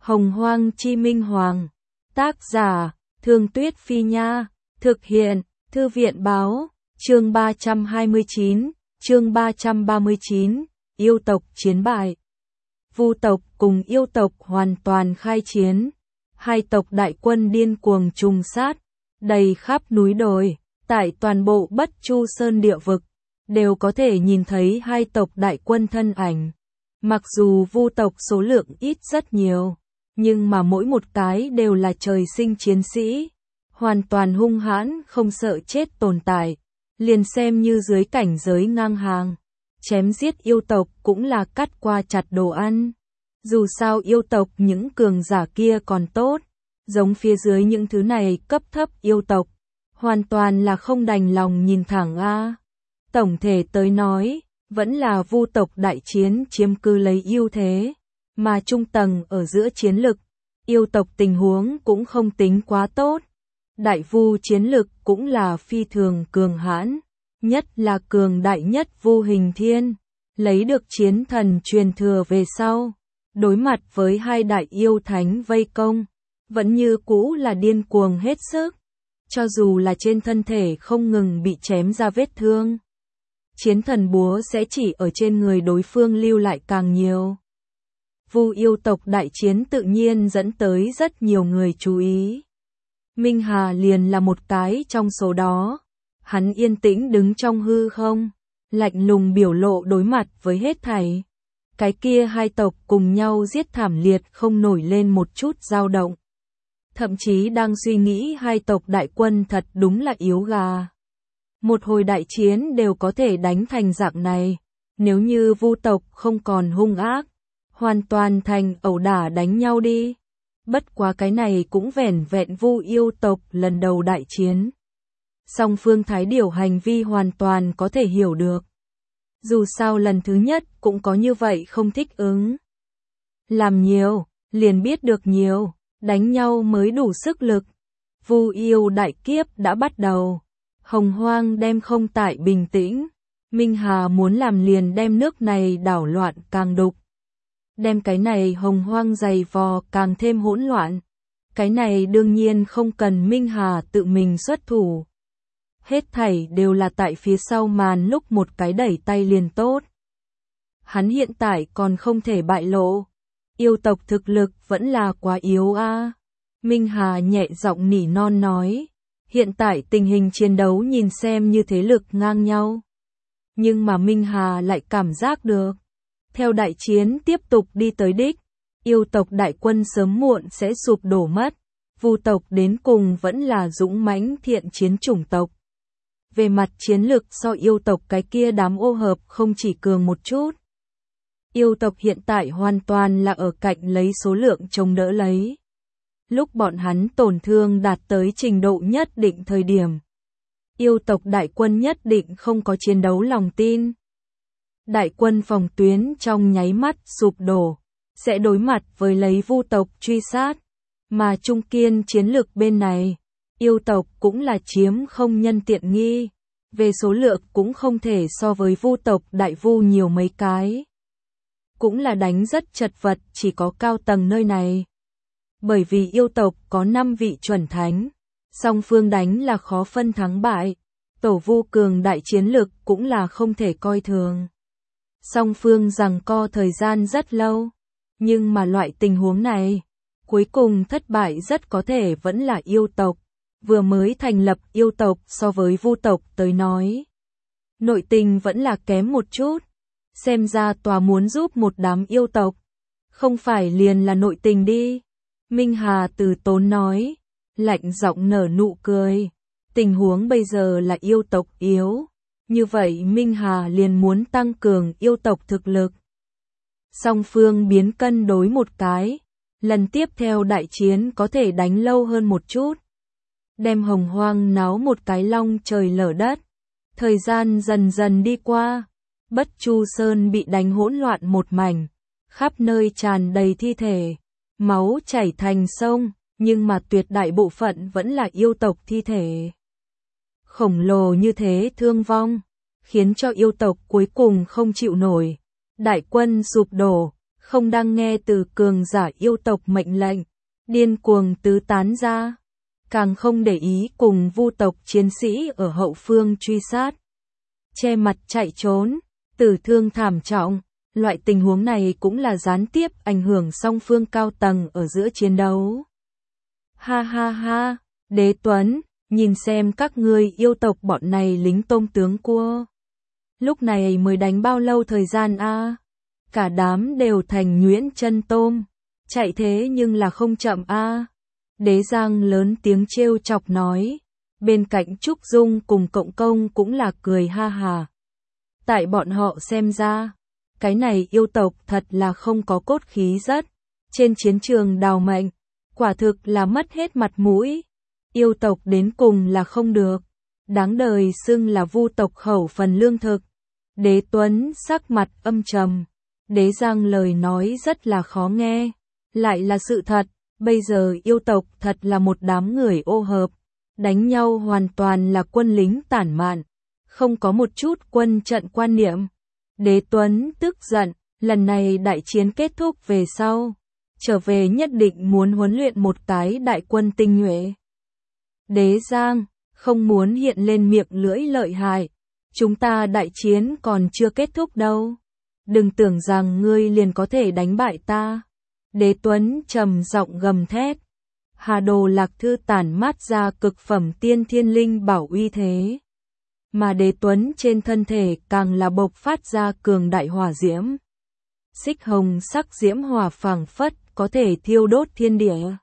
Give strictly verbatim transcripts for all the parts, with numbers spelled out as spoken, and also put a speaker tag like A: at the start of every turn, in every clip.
A: Hồng Hoang Chi Minh Hoàng. Tác giả, Thương Tuyết Phi Nha. Thực hiện, Thư viện Báo. Chương ba trăm hai mươi chín, chương ba trăm ba mươi chín, yêu tộc chiến bại. Vu tộc cùng yêu tộc hoàn toàn khai chiến. Hai tộc đại quân điên cuồng trùng sát, đầy khắp núi đồi, tại toàn bộ Bất Chu Sơn địa vực, đều có thể nhìn thấy hai tộc đại quân thân ảnh. Mặc dù Vu tộc số lượng ít rất nhiều, nhưng mà mỗi một cái đều là trời sinh chiến sĩ, hoàn toàn hung hãn không sợ chết tồn tại, liền xem như dưới cảnh giới ngang hàng. Chém giết yêu tộc cũng là cắt qua chặt đồ ăn. Dù sao yêu tộc những cường giả kia còn tốt, giống phía dưới những thứ này cấp thấp yêu tộc, hoàn toàn là không đành lòng nhìn thẳng a. Tổng thể tới nói, vẫn là Vu tộc đại chiến chiếm cứ lấy ưu thế, mà trung tầng ở giữa chiến lực, yêu tộc tình huống cũng không tính quá tốt. Đại Vu chiến lực cũng là phi thường cường hãn, nhất là cường đại nhất Vu Hình Thiên, lấy được chiến thần truyền thừa về sau, đối mặt với hai đại yêu thánh vây công, vẫn như cũ là điên cuồng hết sức, cho dù là trên thân thể không ngừng bị chém ra vết thương. Chiến thần búa sẽ chỉ ở trên người đối phương lưu lại càng nhiều. Vu yêu tộc đại chiến tự nhiên dẫn tới rất nhiều người chú ý. Minh Hà liền là một cái trong số đó. Hắn yên tĩnh đứng trong hư không, lạnh lùng biểu lộ đối mặt với hết thảy. Cái kia hai tộc cùng nhau giết thảm liệt không nổi lên một chút dao động. Thậm chí đang suy nghĩ hai tộc đại quân thật đúng là yếu gà. Một hồi đại chiến đều có thể đánh thành dạng này, nếu như Vu tộc không còn hung ác, hoàn toàn thành ẩu đả đánh nhau đi. Bất quá cái này cũng vẻn vẹn Vu yêu tộc lần đầu đại chiến. Song phương thái điều hành vi hoàn toàn có thể hiểu được. Dù sao lần thứ nhất cũng có như vậy không thích ứng. Làm nhiều, liền biết được nhiều, đánh nhau mới đủ sức lực. Vu yêu đại kiếp đã bắt đầu. Hồng Hoang đem không tại bình tĩnh. Minh Hà muốn làm liền đem nước này đảo loạn càng đục. Đem cái này Hồng Hoang dày vò càng thêm hỗn loạn. Cái này đương nhiên không cần Minh Hà tự mình xuất thủ. Hết thảy đều là tại phía sau màn lúc một cái đẩy tay liền tốt. Hắn hiện tại còn không thể bại lộ. Yêu tộc thực lực vẫn là quá yếu a. À. Minh Hà nhẹ giọng nỉ non nói. Hiện tại tình hình chiến đấu nhìn xem như thế lực ngang nhau. Nhưng mà Minh Hà lại cảm giác được. Theo đại chiến tiếp tục đi tới đích, yêu tộc đại quân sớm muộn sẽ sụp đổ mất. Vu tộc đến cùng vẫn là dũng mãnh thiện chiến chủng tộc. Về mặt chiến lực so yêu tộc cái kia đám ô hợp không chỉ cường một chút. Yêu tộc hiện tại hoàn toàn là ở cạnh lấy số lượng chống đỡ lấy. Lúc bọn hắn tổn thương đạt tới trình độ nhất định thời điểm, yêu tộc đại quân nhất định không có chiến đấu lòng tin. Đại quân phòng tuyến trong nháy mắt sụp đổ, sẽ đối mặt với lấy Vu tộc truy sát, mà trung kiên chiến lược bên này, yêu tộc cũng là chiếm không nhân tiện nghi, về số lượng cũng không thể so với Vu tộc đại Vu nhiều mấy cái. Cũng là đánh rất chật vật chỉ có cao tầng nơi này. Bởi vì yêu tộc có năm vị chuẩn thánh, song phương đánh là khó phân thắng bại, tổ Vu cường đại chiến lực cũng là không thể coi thường. Song phương giằng co thời gian rất lâu, nhưng mà loại tình huống này, cuối cùng thất bại rất có thể vẫn là yêu tộc, vừa mới thành lập yêu tộc so với Vu tộc tới nói. Nội tình vẫn là kém một chút, xem ra tòa muốn giúp một đám yêu tộc, không phải liền là nội tình đi. Minh Hà từ tốn nói, lạnh giọng nở nụ cười, tình huống bây giờ là yêu tộc yếu. Như vậy Minh Hà liền muốn tăng cường yêu tộc thực lực. Song phương biến cân đối một cái, lần tiếp theo đại chiến có thể đánh lâu hơn một chút. Đem Hồng Hoang náo một cái long trời lở đất. Thời gian dần dần đi qua, Bất Chu Sơn bị đánh hỗn loạn một mảnh, khắp nơi tràn đầy thi thể, máu chảy thành sông, nhưng mà tuyệt đại bộ phận vẫn là yêu tộc thi thể. Khổng lồ như thế thương vong, khiến cho yêu tộc cuối cùng không chịu nổi. Đại quân sụp đổ, không đang nghe từ cường giả yêu tộc mệnh lệnh, điên cuồng tứ tán ra, càng không để ý cùng vu tộc chiến sĩ ở hậu phương truy sát, che mặt chạy trốn, tử thương thảm trọng. Loại tình huống này cũng là gián tiếp ảnh hưởng song phương cao tầng ở giữa chiến đấu. Ha ha ha, Đế Tuấn, nhìn xem các ngươi yêu tộc bọn này lính tôm tướng cua. Lúc này mới đánh bao lâu thời gian a? Cả đám đều thành nhuyễn chân tôm, chạy thế nhưng là không chậm a. Đế Giang lớn tiếng trêu chọc nói, bên cạnh Trúc Dung cùng Cộng Công cũng là cười ha hà. Tại bọn họ xem ra, cái này yêu tộc thật là không có cốt khí rất, trên chiến trường đào mệnh, quả thực là mất hết mặt mũi. Yêu tộc đến cùng là không được, đáng đời xưng là vu tộc khẩu phần lương thực. Đế Tuấn sắc mặt âm trầm, Đế Giang lời nói rất là khó nghe, lại là sự thật, bây giờ yêu tộc thật là một đám người ô hợp, đánh nhau hoàn toàn là quân lính tản mạn, không có một chút quân trận quan niệm. Đế Tuấn tức giận, lần này đại chiến kết thúc về sau, trở về nhất định muốn huấn luyện một cái đại quân tinh nhuệ. Đế Giang, không muốn hiện lên miệng lưỡi lợi hại, chúng ta đại chiến còn chưa kết thúc đâu. Đừng tưởng rằng ngươi liền có thể đánh bại ta. Đế Tuấn trầm giọng gầm thét. Hà Đồ Lạc Thư tản mát ra cực phẩm tiên thiên linh bảo uy thế. Mà Đế Tuấn trên thân thể càng là bộc phát ra cường đại hỏa diễm. Xích hồng sắc diễm hỏa phảng phất có thể thiêu đốt thiên địa.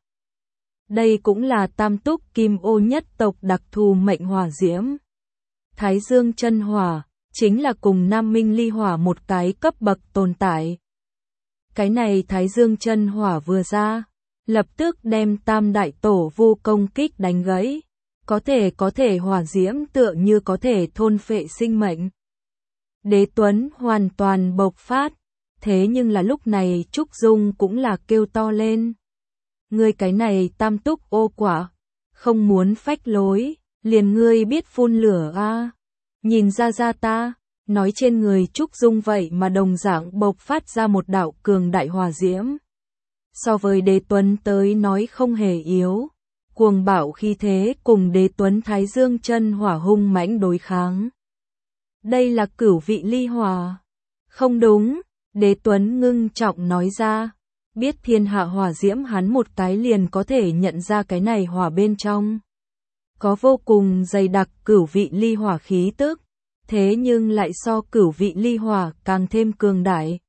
A: Đây cũng là tam túc kim ô nhất tộc đặc thù mệnh hỏa diễm. Thái Dương chân hỏa, chính là cùng Nam Minh ly hỏa một cái cấp bậc tồn tại. Cái này Thái Dương chân hỏa vừa ra, lập tức đem tam đại tổ vu công kích đánh gãy. Có thể có thể hỏa diễm tựa như có thể thôn phệ sinh mệnh. Đế Tuấn hoàn toàn bộc phát, thế nhưng là lúc này Trúc Dung cũng là kêu to lên. Ngươi cái này tam túc ô quả, không muốn phách lối, liền ngươi biết phun lửa a. À. Nhìn ra ra ta, nói trên người Trúc Dung vậy mà đồng dạng bộc phát ra một đạo cường đại hỏa diễm. So với Đế Tuấn tới nói không hề yếu. Cuồng bạo khi thế cùng Đế Tuấn Thái Dương chân hỏa hung mãnh đối kháng. Đây là cửu vị ly hỏa. Không đúng, Đế Tuấn ngưng trọng nói ra. Biết thiên hạ hỏa diễm hắn một cái liền có thể nhận ra cái này hỏa bên trong. Có vô cùng dày đặc cửu vị ly hỏa khí tức. Thế nhưng lại so cửu vị ly hỏa càng thêm cường đại.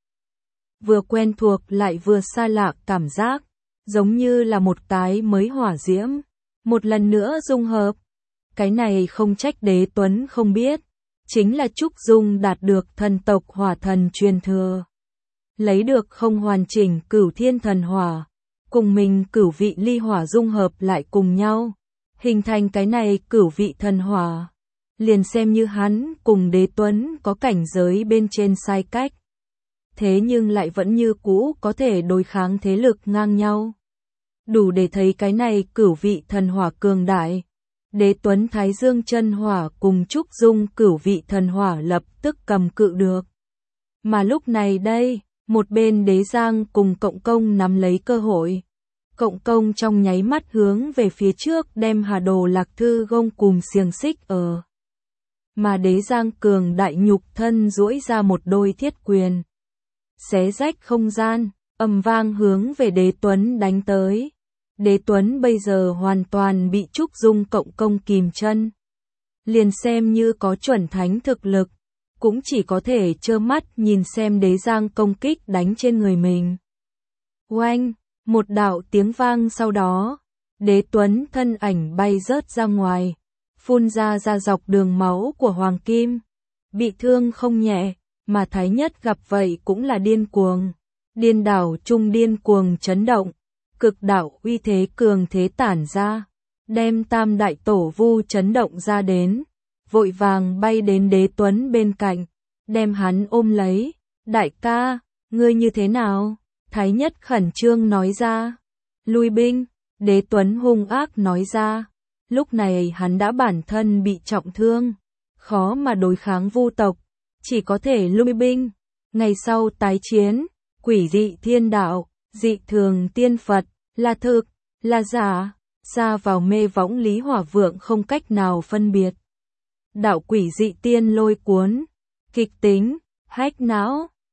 A: Vừa quen thuộc lại vừa xa lạ cảm giác. Giống như là một cái mới hỏa diễm, một lần nữa dung hợp. Cái này không trách Đế Tuấn không biết, chính là Trúc Dung đạt được thần tộc hỏa thần truyền thừa. Lấy được không hoàn chỉnh cửu thiên thần hỏa, cùng mình cửu vị ly hỏa dung hợp lại cùng nhau, hình thành cái này cửu vị thần hỏa. Liền xem như hắn cùng Đế Tuấn có cảnh giới bên trên sai cách. Thế nhưng lại vẫn như cũ có thể đối kháng thế lực ngang nhau. Đủ để thấy cái này cửu vị thần hỏa cường đại. Đế Tuấn Thái Dương chân hỏa cùng Trúc Dung cửu vị thần hỏa lập tức cầm cự được. Mà lúc này đây, một bên Đế Giang cùng Cộng Công nắm lấy cơ hội. Cộng Công trong nháy mắt hướng về phía trước đem Hà Đồ Lạc Thư gông cùng xiềng xích ở. Mà Đế Giang cường đại nhục thân duỗi ra một đôi thiết quyền. Xé rách không gian, ầm vang hướng về Đế Tuấn đánh tới. Đế Tuấn bây giờ hoàn toàn bị Trúc Dung Cộng Công kìm chân. Liền xem như có chuẩn thánh thực lực, cũng chỉ có thể trơ mắt nhìn xem Đế Giang công kích đánh trên người mình. Oanh, một đạo tiếng vang sau đó, Đế Tuấn thân ảnh bay rớt ra ngoài, phun ra ra dọc đường máu của Hoàng Kim. Bị thương không nhẹ, mà Thái Nhất gặp vậy cũng là điên cuồng. Điên đảo trung điên cuồng chấn động. Cực đạo uy thế cường thế tản ra, đem tam đại tổ vu chấn động ra đến, vội vàng bay đến Đế Tuấn bên cạnh, đem hắn ôm lấy. Đại ca, ngươi như thế nào? Thái Nhất khẩn trương nói ra. Lui binh, Đế Tuấn hung ác nói ra. Lúc này hắn đã bản thân bị trọng thương, khó mà đối kháng vu tộc, chỉ có thể lui binh. Ngày sau tái chiến, Quỷ dị thiên đạo, dị thường tiên Phật, là thực, là giả, xa vào mê võng Lý Hỏa Vượng không cách nào phân biệt. Đạo quỷ dị tiên lôi cuốn, kịch tính, hách não.